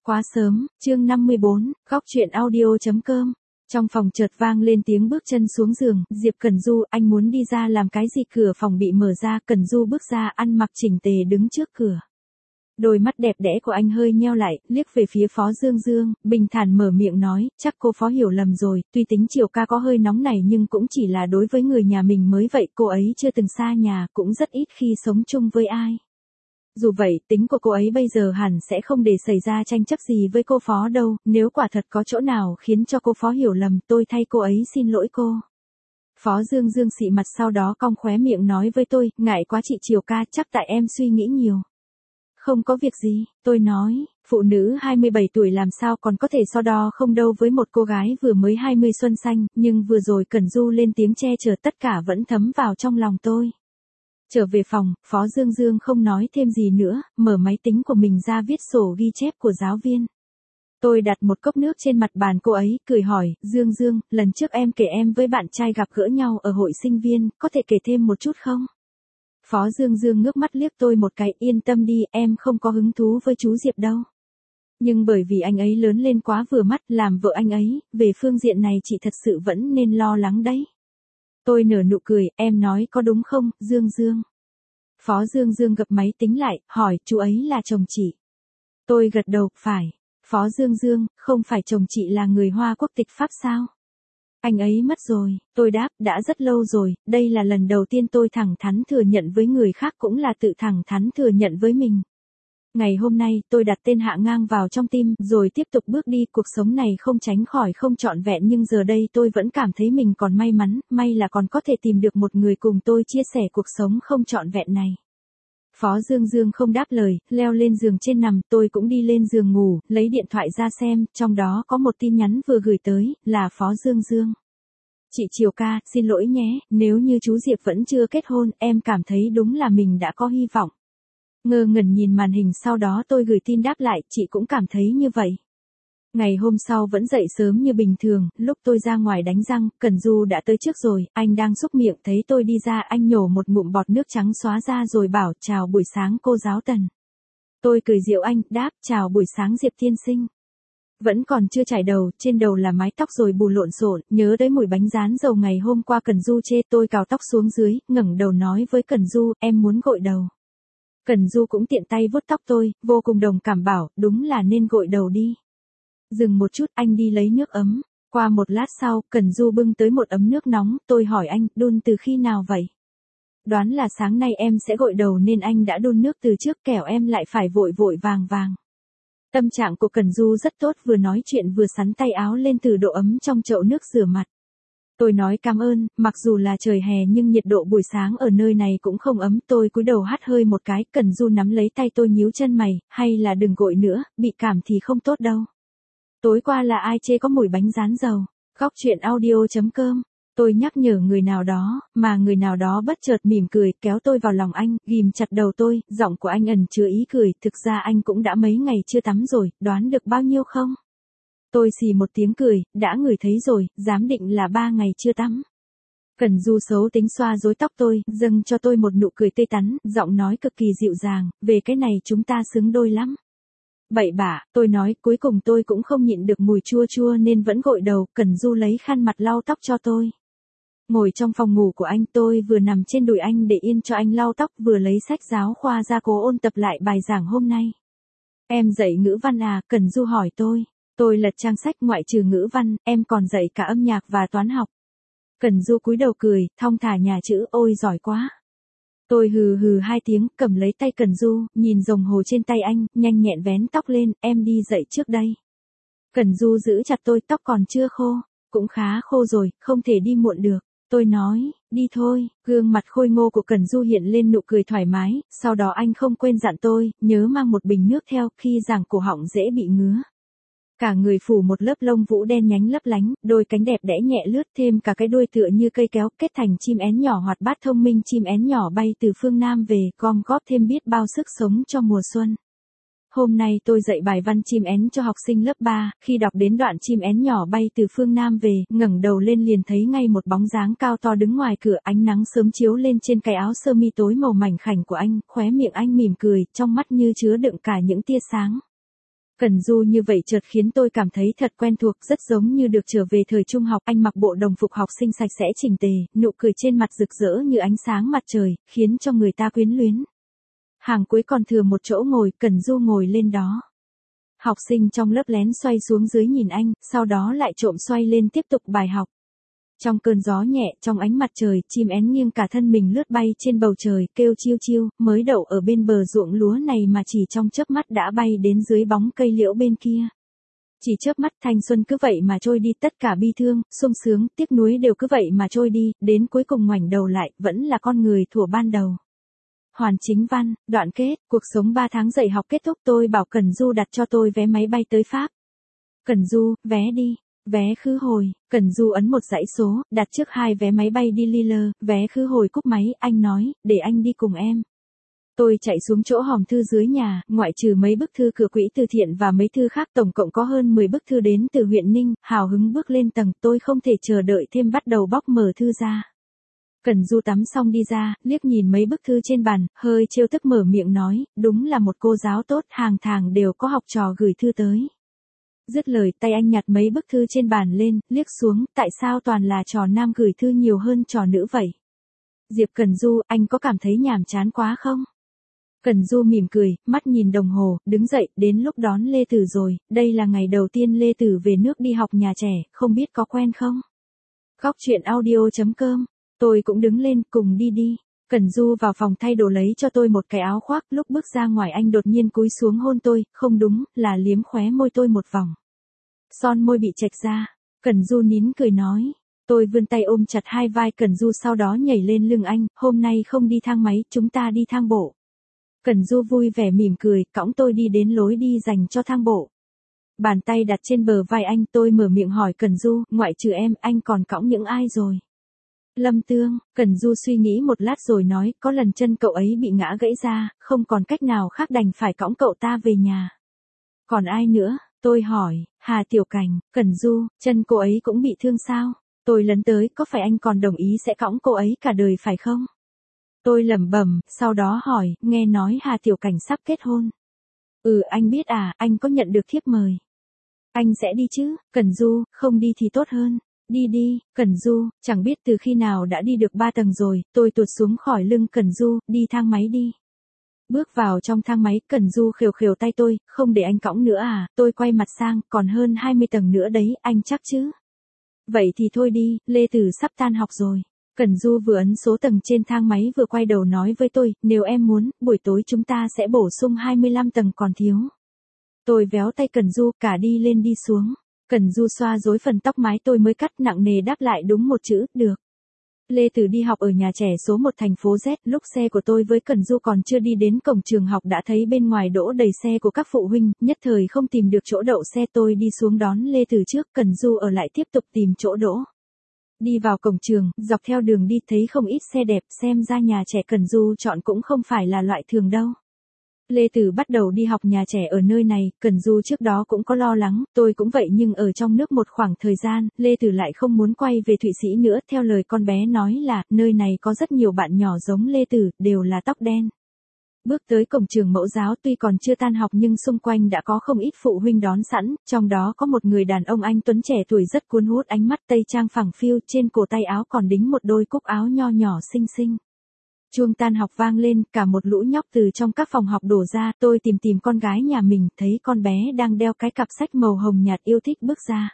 Quá sớm, chương 54, góc truyện audio.com. Trong phòng chợt vang lên tiếng bước chân xuống giường, Diệp Cẩn Du, anh muốn đi ra làm cái gì? Cửa phòng bị mở ra, Cẩn Du bước ra ăn mặc chỉnh tề đứng trước cửa. Đôi mắt đẹp đẽ của anh hơi nheo lại, liếc về phía Phó Dương Dương, bình thản mở miệng nói, chắc cô Phó hiểu lầm rồi, tuy tính Triều ca có hơi nóng này nhưng cũng chỉ là đối với người nhà mình mới vậy, cô ấy chưa từng xa nhà, cũng rất ít khi sống chung với ai. Dù vậy, tính của cô ấy bây giờ hẳn sẽ không để xảy ra tranh chấp gì với cô Phó đâu, nếu quả thật có chỗ nào khiến cho cô Phó hiểu lầm, tôi thay cô ấy xin lỗi cô. Phó Dương Dương xị mặt sau đó cong khóe miệng nói với tôi, ngại quá chị Triều ca, chắc tại em suy nghĩ nhiều. Không có việc gì, tôi nói, phụ nữ 27 tuổi làm sao còn có thể so đo không đâu với một cô gái vừa mới 20 xuân xanh, nhưng vừa rồi Cẩn Du lên tiếng che chở tất cả vẫn thấm vào trong lòng tôi. Trở về phòng, Phó Dương Dương không nói thêm gì nữa, mở máy tính của mình ra viết sổ ghi chép của giáo viên. Tôi đặt một cốc nước trên mặt bàn cô ấy, cười hỏi, Dương Dương, lần trước em kể em với bạn trai gặp gỡ nhau ở hội sinh viên, có thể kể thêm một chút không? Phó Dương Dương ngước mắt liếc tôi một cái, yên tâm đi, em không có hứng thú với chú Diệp đâu. Nhưng bởi vì anh ấy lớn lên quá vừa mắt, làm vợ anh ấy, về phương diện này chị thật sự vẫn nên lo lắng đấy. Tôi nở nụ cười, em nói có đúng không, Dương Dương? Phó Dương Dương gập máy tính lại, hỏi, chú ấy là chồng chị. Tôi gật đầu, phải. Phó Dương Dương, không phải chồng chị là người Hoa quốc tịch Pháp sao? Anh ấy mất rồi, tôi đáp, đã rất lâu rồi, đây là lần đầu tiên tôi thẳng thắn thừa nhận với người khác cũng là tự thẳng thắn thừa nhận với mình. Ngày hôm nay, tôi đặt tên Hạ Ngang vào trong tim, rồi tiếp tục bước đi, cuộc sống này không tránh khỏi không trọn vẹn nhưng giờ đây tôi vẫn cảm thấy mình còn may mắn, may là còn có thể tìm được một người cùng tôi chia sẻ cuộc sống không trọn vẹn này. Phó Dương Dương không đáp lời, leo lên giường trên nằm, tôi cũng đi lên giường ngủ, lấy điện thoại ra xem, trong đó có một tin nhắn vừa gửi tới, là Phó Dương Dương. Chị Triều ca, xin lỗi nhé, nếu như chú Diệp vẫn chưa kết hôn, em cảm thấy đúng là mình đã có hy vọng. Ngơ ngẩn nhìn màn hình sau đó tôi gửi tin đáp lại, chị cũng cảm thấy như vậy. Ngày hôm sau vẫn dậy sớm như bình thường, lúc tôi ra ngoài đánh răng, Cẩn Du đã tới trước rồi, anh đang xúc miệng thấy tôi đi ra, anh nhổ một ngụm bọt nước trắng xóa ra rồi bảo, chào buổi sáng cô giáo Tần. Tôi cười giễu anh, đáp, chào buổi sáng Diệp tiên sinh. Vẫn còn chưa chải đầu, trên đầu là mái tóc rồi bù lộn xộn, nhớ tới mùi bánh rán dầu ngày hôm qua Cẩn Du chê, tôi cào tóc xuống dưới, ngẩng đầu nói với Cẩn Du, em muốn gội đầu. Cẩn Du cũng tiện tay vuốt tóc tôi, vô cùng đồng cảm bảo, đúng là nên gội đầu đi. Dừng một chút, anh đi lấy nước ấm. Qua một lát sau, Cẩn Du bưng tới một ấm nước nóng, tôi hỏi anh, đun từ khi nào vậy? Đoán là sáng nay em sẽ gội đầu nên anh đã đun nước từ trước, kẻo em lại phải vội vội vàng vàng. Tâm trạng của Cẩn Du rất tốt, vừa nói chuyện vừa sắn tay áo lên từ độ ấm trong chậu nước rửa mặt. Tôi nói cảm ơn, mặc dù là trời hè nhưng nhiệt độ buổi sáng ở nơi này cũng không ấm, tôi cúi đầu hắt hơi một cái, Cẩn Du nắm lấy tay tôi nhíu chân mày, hay là đừng gội nữa, bị cảm thì không tốt đâu. Tối qua là ai chê có mùi bánh rán dầu, góc truyện audio.com, tôi nhắc nhở người nào đó, mà người nào đó bất chợt mỉm cười, kéo tôi vào lòng anh, ghim chặt đầu tôi, giọng của anh ẩn chứa ý cười, thực ra anh cũng đã mấy ngày chưa tắm rồi, đoán được bao nhiêu không? Tôi xì một tiếng cười, đã ngửi thấy rồi, giám định là 3 ngày chưa tắm. Cẩn Du xấu tính xoa rối tóc tôi, dâng cho tôi một nụ cười tươi tắn, giọng nói cực kỳ dịu dàng, về cái này chúng ta xứng đôi lắm. Bậy bạ, tôi nói, cuối cùng tôi cũng không nhịn được mùi chua chua nên vẫn gội đầu, Cẩn Du lấy khăn mặt lau tóc cho tôi. Ngồi trong phòng ngủ của anh, tôi vừa nằm trên đùi anh để yên cho anh lau tóc, vừa lấy sách giáo khoa ra cố ôn tập lại bài giảng hôm nay. Em dạy ngữ văn à? Cẩn Du hỏi tôi. Tôi lật trang sách, ngoại trừ ngữ văn, em còn dạy cả âm nhạc và toán học. Cẩn Du cúi đầu cười, thong thả nhà chữ, ôi giỏi quá. Tôi hừ hừ 2 tiếng, cầm lấy tay Cẩn Du, nhìn đồng hồ trên tay anh, nhanh nhẹn vén tóc lên, em đi dậy trước đây. Cẩn Du giữ chặt tôi, tóc còn chưa khô, cũng khá khô rồi, không thể đi muộn được. Tôi nói, đi thôi, gương mặt khôi ngô của Cẩn Du hiện lên nụ cười thoải mái, sau đó anh không quên dặn tôi, nhớ mang một bình nước theo, khi giảng cổ họng dễ bị ngứa. Cả người phủ một lớp lông vũ đen nhánh lấp lánh, đôi cánh đẹp đẽ nhẹ lướt, thêm cả cái đuôi tựa như cây kéo, kết thành chim én nhỏ hoạt bát thông minh, chim én nhỏ bay từ phương Nam về, gom góp thêm biết bao sức sống cho mùa xuân. Hôm nay tôi dạy bài văn chim én cho học sinh lớp 3, khi đọc đến đoạn chim én nhỏ bay từ phương Nam về, ngẩng đầu lên liền thấy ngay một bóng dáng cao to đứng ngoài cửa, ánh nắng sớm chiếu lên trên cái áo sơ mi tối màu mảnh khảnh của anh, khóe miệng anh mỉm cười, trong mắt như chứa đựng cả những tia sáng. Cần Du như vậy chợt khiến tôi cảm thấy thật quen thuộc, rất giống như được trở về thời trung học. Anh mặc bộ đồng phục học sinh sạch sẽ chỉnh tề, nụ cười trên mặt rực rỡ như ánh sáng mặt trời, khiến cho người ta quyến luyến. Hàng cuối còn thừa một chỗ ngồi, Cần Du ngồi lên đó. Học sinh trong lớp lén xoay xuống dưới nhìn anh, sau đó lại trộm xoay lên tiếp tục bài học. Trong cơn gió nhẹ, trong ánh mặt trời, chim én nghiêng cả thân mình lướt bay trên bầu trời, kêu chiêu chiêu, mới đậu ở bên bờ ruộng lúa này mà chỉ trong chớp mắt đã bay đến dưới bóng cây liễu bên kia. Chỉ chớp mắt thanh xuân cứ vậy mà trôi đi, tất cả bi thương, sung sướng, tiếc nuối đều cứ vậy mà trôi đi, đến cuối cùng ngoảnh đầu lại, vẫn là con người thuở ban đầu. Hoàn Chính Văn, đoạn kết, cuộc sống 3 tháng dạy học kết thúc, tôi bảo Cần Du đặt cho tôi vé máy bay tới Pháp. Cần Du, vé đi. Vé khứ hồi, Cần Du ấn một dãy số, đặt trước 2 vé máy bay đi Lille, vé khứ hồi cúp máy, anh nói, để anh đi cùng em. Tôi chạy xuống chỗ hòm thư dưới nhà, ngoại trừ mấy bức thư của quỹ từ thiện và mấy thư khác tổng cộng có hơn 10 bức thư đến từ huyện Ninh, hào hứng bước lên tầng, tôi không thể chờ đợi thêm bắt đầu bóc mở thư ra. Cần Du tắm xong đi ra, liếc nhìn mấy bức thư trên bàn, hơi trêu tức mở miệng nói, đúng là một cô giáo tốt, hàng tháng đều có học trò gửi thư tới. Dứt lời, tay anh nhặt mấy bức thư trên bàn lên, liếc xuống, tại sao toàn là trò nam gửi thư nhiều hơn trò nữ vậy? Diệp Cần Du, anh có cảm thấy nhàm chán quá không? Cần Du mỉm cười, mắt nhìn đồng hồ, đứng dậy, đến lúc đón Lê Tử rồi, đây là ngày đầu tiên Lê Tử về nước đi học nhà trẻ, không biết có quen không? Góc truyện audio.com, tôi cũng đứng lên, cùng đi đi. Cần Du vào phòng thay đồ lấy cho tôi một cái áo khoác, lúc bước ra ngoài anh đột nhiên cúi xuống hôn tôi, không đúng, là liếm khóe môi tôi một vòng. Son môi bị chệch ra, Cần Du nín cười nói. Tôi vươn tay ôm chặt hai vai Cần Du sau đó nhảy lên lưng anh, hôm nay không đi thang máy, chúng ta đi thang bộ. Cần Du vui vẻ mỉm cười, cõng tôi đi đến lối đi dành cho thang bộ. Bàn tay đặt trên bờ vai anh, tôi mở miệng hỏi Cần Du, ngoại trừ em, anh còn cõng những ai rồi? Lâm Tương, Cần Du suy nghĩ một lát rồi nói, có lần chân cậu ấy bị ngã gãy ra, không còn cách nào khác đành phải cõng cậu ta về nhà. Còn ai nữa? Tôi hỏi, Hà Tiểu Cảnh, Cần Du, chân cô ấy cũng bị thương sao? Tôi lấn tới, có phải anh còn đồng ý sẽ cõng cô ấy cả đời phải không? Tôi lẩm bẩm, sau đó hỏi, nghe nói Hà Tiểu Cảnh sắp kết hôn. Ừ, anh biết à, anh có nhận được thiếp mời. Anh sẽ đi chứ? Cần Du, không đi thì tốt hơn. Đi đi, Cần Du, chẳng biết từ khi nào đã đi được 3 tầng rồi, tôi tuột xuống khỏi lưng Cần Du, đi thang máy đi. Bước vào trong thang máy, Cần Du khều khều tay tôi, không để anh cõng nữa à, tôi quay mặt sang, còn hơn 20 tầng nữa đấy, anh chắc chứ? Vậy thì thôi đi, Lê Tử sắp tan học rồi. Cần Du vừa ấn số tầng trên thang máy vừa quay đầu nói với tôi, nếu em muốn, buổi tối chúng ta sẽ bổ sung 25 tầng còn thiếu. Tôi véo tay Cần Du, cả đi lên đi xuống. Cần Du xoa rối phần tóc mái tôi mới cắt, nặng nề đáp lại đúng một chữ, được. Lê Tử đi học ở nhà trẻ số 1 thành phố Z, lúc xe của tôi với Cần Du còn chưa đi đến cổng trường học đã thấy bên ngoài đỗ đầy xe của các phụ huynh, nhất thời không tìm được chỗ đậu xe, tôi đi xuống đón Lê Tử trước, Cần Du ở lại tiếp tục tìm chỗ đỗ. Đi vào cổng trường, dọc theo đường đi thấy không ít xe đẹp, xem ra nhà trẻ Cần Du chọn cũng không phải là loại thường đâu. Lê Tử bắt đầu đi học nhà trẻ ở nơi này, Cần Du trước đó cũng có lo lắng, tôi cũng vậy nhưng ở trong nước một khoảng thời gian, Lê Tử lại không muốn quay về Thụy Sĩ nữa, theo lời con bé nói là, nơi này có rất nhiều bạn nhỏ giống Lê Tử, đều là tóc đen. Bước tới cổng trường mẫu giáo tuy còn chưa tan học nhưng xung quanh đã có không ít phụ huynh đón sẵn, trong đó có một người đàn ông anh tuấn trẻ tuổi rất cuốn hút ánh mắt, tây trang phẳng phiu, trên cổ tay áo còn đính một đôi cúc áo nho nhỏ xinh xinh. Chuông tan học vang lên, cả một lũ nhóc từ trong các phòng học đổ ra, tôi tìm con gái nhà mình, thấy con bé đang đeo cái cặp sách màu hồng nhạt yêu thích bước ra.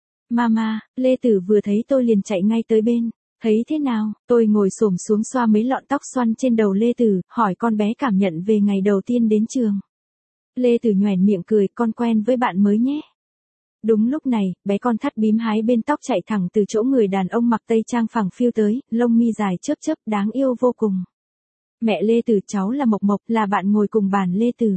Mama, Lê Tử vừa thấy tôi liền chạy ngay tới bên. Thấy thế nào? Tôi ngồi xổm xuống xoa mấy lọn tóc xoăn trên đầu Lê Tử, hỏi con bé cảm nhận về ngày đầu tiên đến trường. Lê Tử nhoẻn miệng cười, con quen với bạn mới nhé. Đúng lúc này, bé con thắt bím hái bên tóc chạy thẳng từ chỗ người đàn ông mặc tây trang phẳng phiu tới, lông mi dài chớp chớp đáng yêu vô cùng. Mẹ Lê Tử, cháu là Mộc Mộc, là bạn ngồi cùng bàn Lê Tử.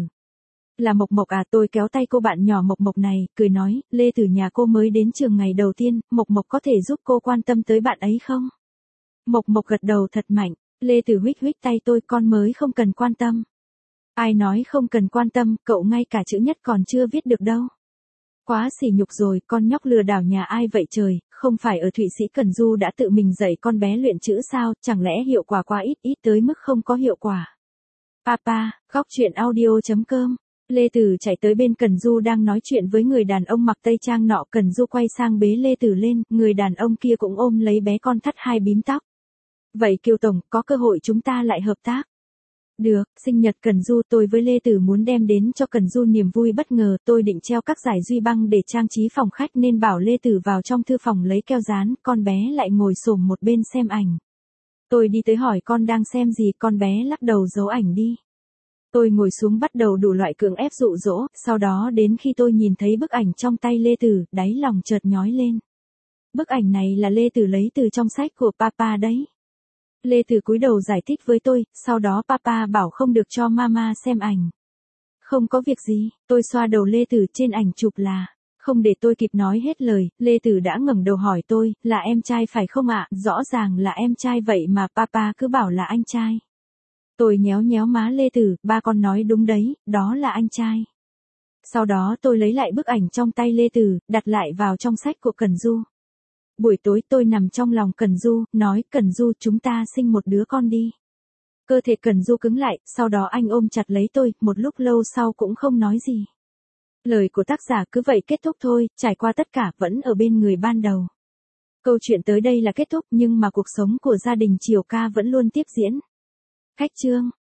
Là Mộc Mộc à? Tôi kéo tay cô bạn nhỏ Mộc Mộc này, cười nói, Lê Tử nhà cô mới đến trường ngày đầu tiên, Mộc Mộc có thể giúp cô quan tâm tới bạn ấy không? Mộc Mộc gật đầu thật mạnh, Lê Tử huých huých tay tôi, con mới không cần quan tâm. Ai nói không cần quan tâm, cậu ngay cả chữ nhất còn chưa viết được đâu. Quá sỉ nhục rồi, con nhóc lừa đảo nhà ai vậy trời, không phải ở Thụy Sĩ Cần Du đã tự mình dạy con bé luyện chữ sao, chẳng lẽ hiệu quả quá ít tới mức không có hiệu quả. Papa, góc truyện audio.com Lê Tử chạy tới bên Cẩn Du đang nói chuyện với người đàn ông mặc tây trang nọ, Cẩn Du quay sang bế Lê Tử lên, người đàn ông kia cũng ôm lấy bé con thắt hai bím tóc. Vậy Kiều Tổng, có cơ hội chúng ta lại hợp tác. Được, sinh nhật Cẩn Du tôi với Lê Tử muốn đem đến cho Cẩn Du niềm vui bất ngờ, tôi định treo các dải duy băng để trang trí phòng khách nên bảo Lê Tử vào trong thư phòng lấy keo dán, con bé lại ngồi xổm một bên xem ảnh. Tôi đi tới hỏi con đang xem gì, con bé lắc đầu giấu ảnh đi. Tôi ngồi xuống bắt đầu đủ loại cưỡng ép dụ dỗ, sau đó đến khi tôi nhìn thấy bức ảnh trong tay Lê Tử, đáy lòng chợt nhói lên. Bức ảnh này là Lê Tử lấy từ trong sách của Papa đấy. Lê Tử cúi đầu giải thích với tôi, sau đó Papa bảo không được cho Mama xem ảnh. Không có việc gì, tôi xoa đầu Lê Tử, trên ảnh chụp là. Không để tôi kịp nói hết lời, Lê Tử đã ngẩng đầu hỏi tôi, là em trai phải không ạ? Rõ ràng là em trai vậy mà Papa cứ bảo là anh trai. Tôi nhéo nhéo má Lê Tử, ba con nói đúng đấy, đó là anh trai. Sau đó tôi lấy lại bức ảnh trong tay Lê Tử, đặt lại vào trong sách của Cẩn Du. Buổi tối tôi nằm trong lòng Cẩn Du, nói, Cẩn Du chúng ta sinh một đứa con đi. Cơ thể Cẩn Du cứng lại, sau đó anh ôm chặt lấy tôi, một lúc lâu sau cũng không nói gì. Lời của tác giả cứ vậy kết thúc thôi, trải qua tất cả vẫn ở bên người ban đầu. Câu chuyện tới đây là kết thúc nhưng mà cuộc sống của gia đình Triều Ca vẫn luôn tiếp diễn. Cách chương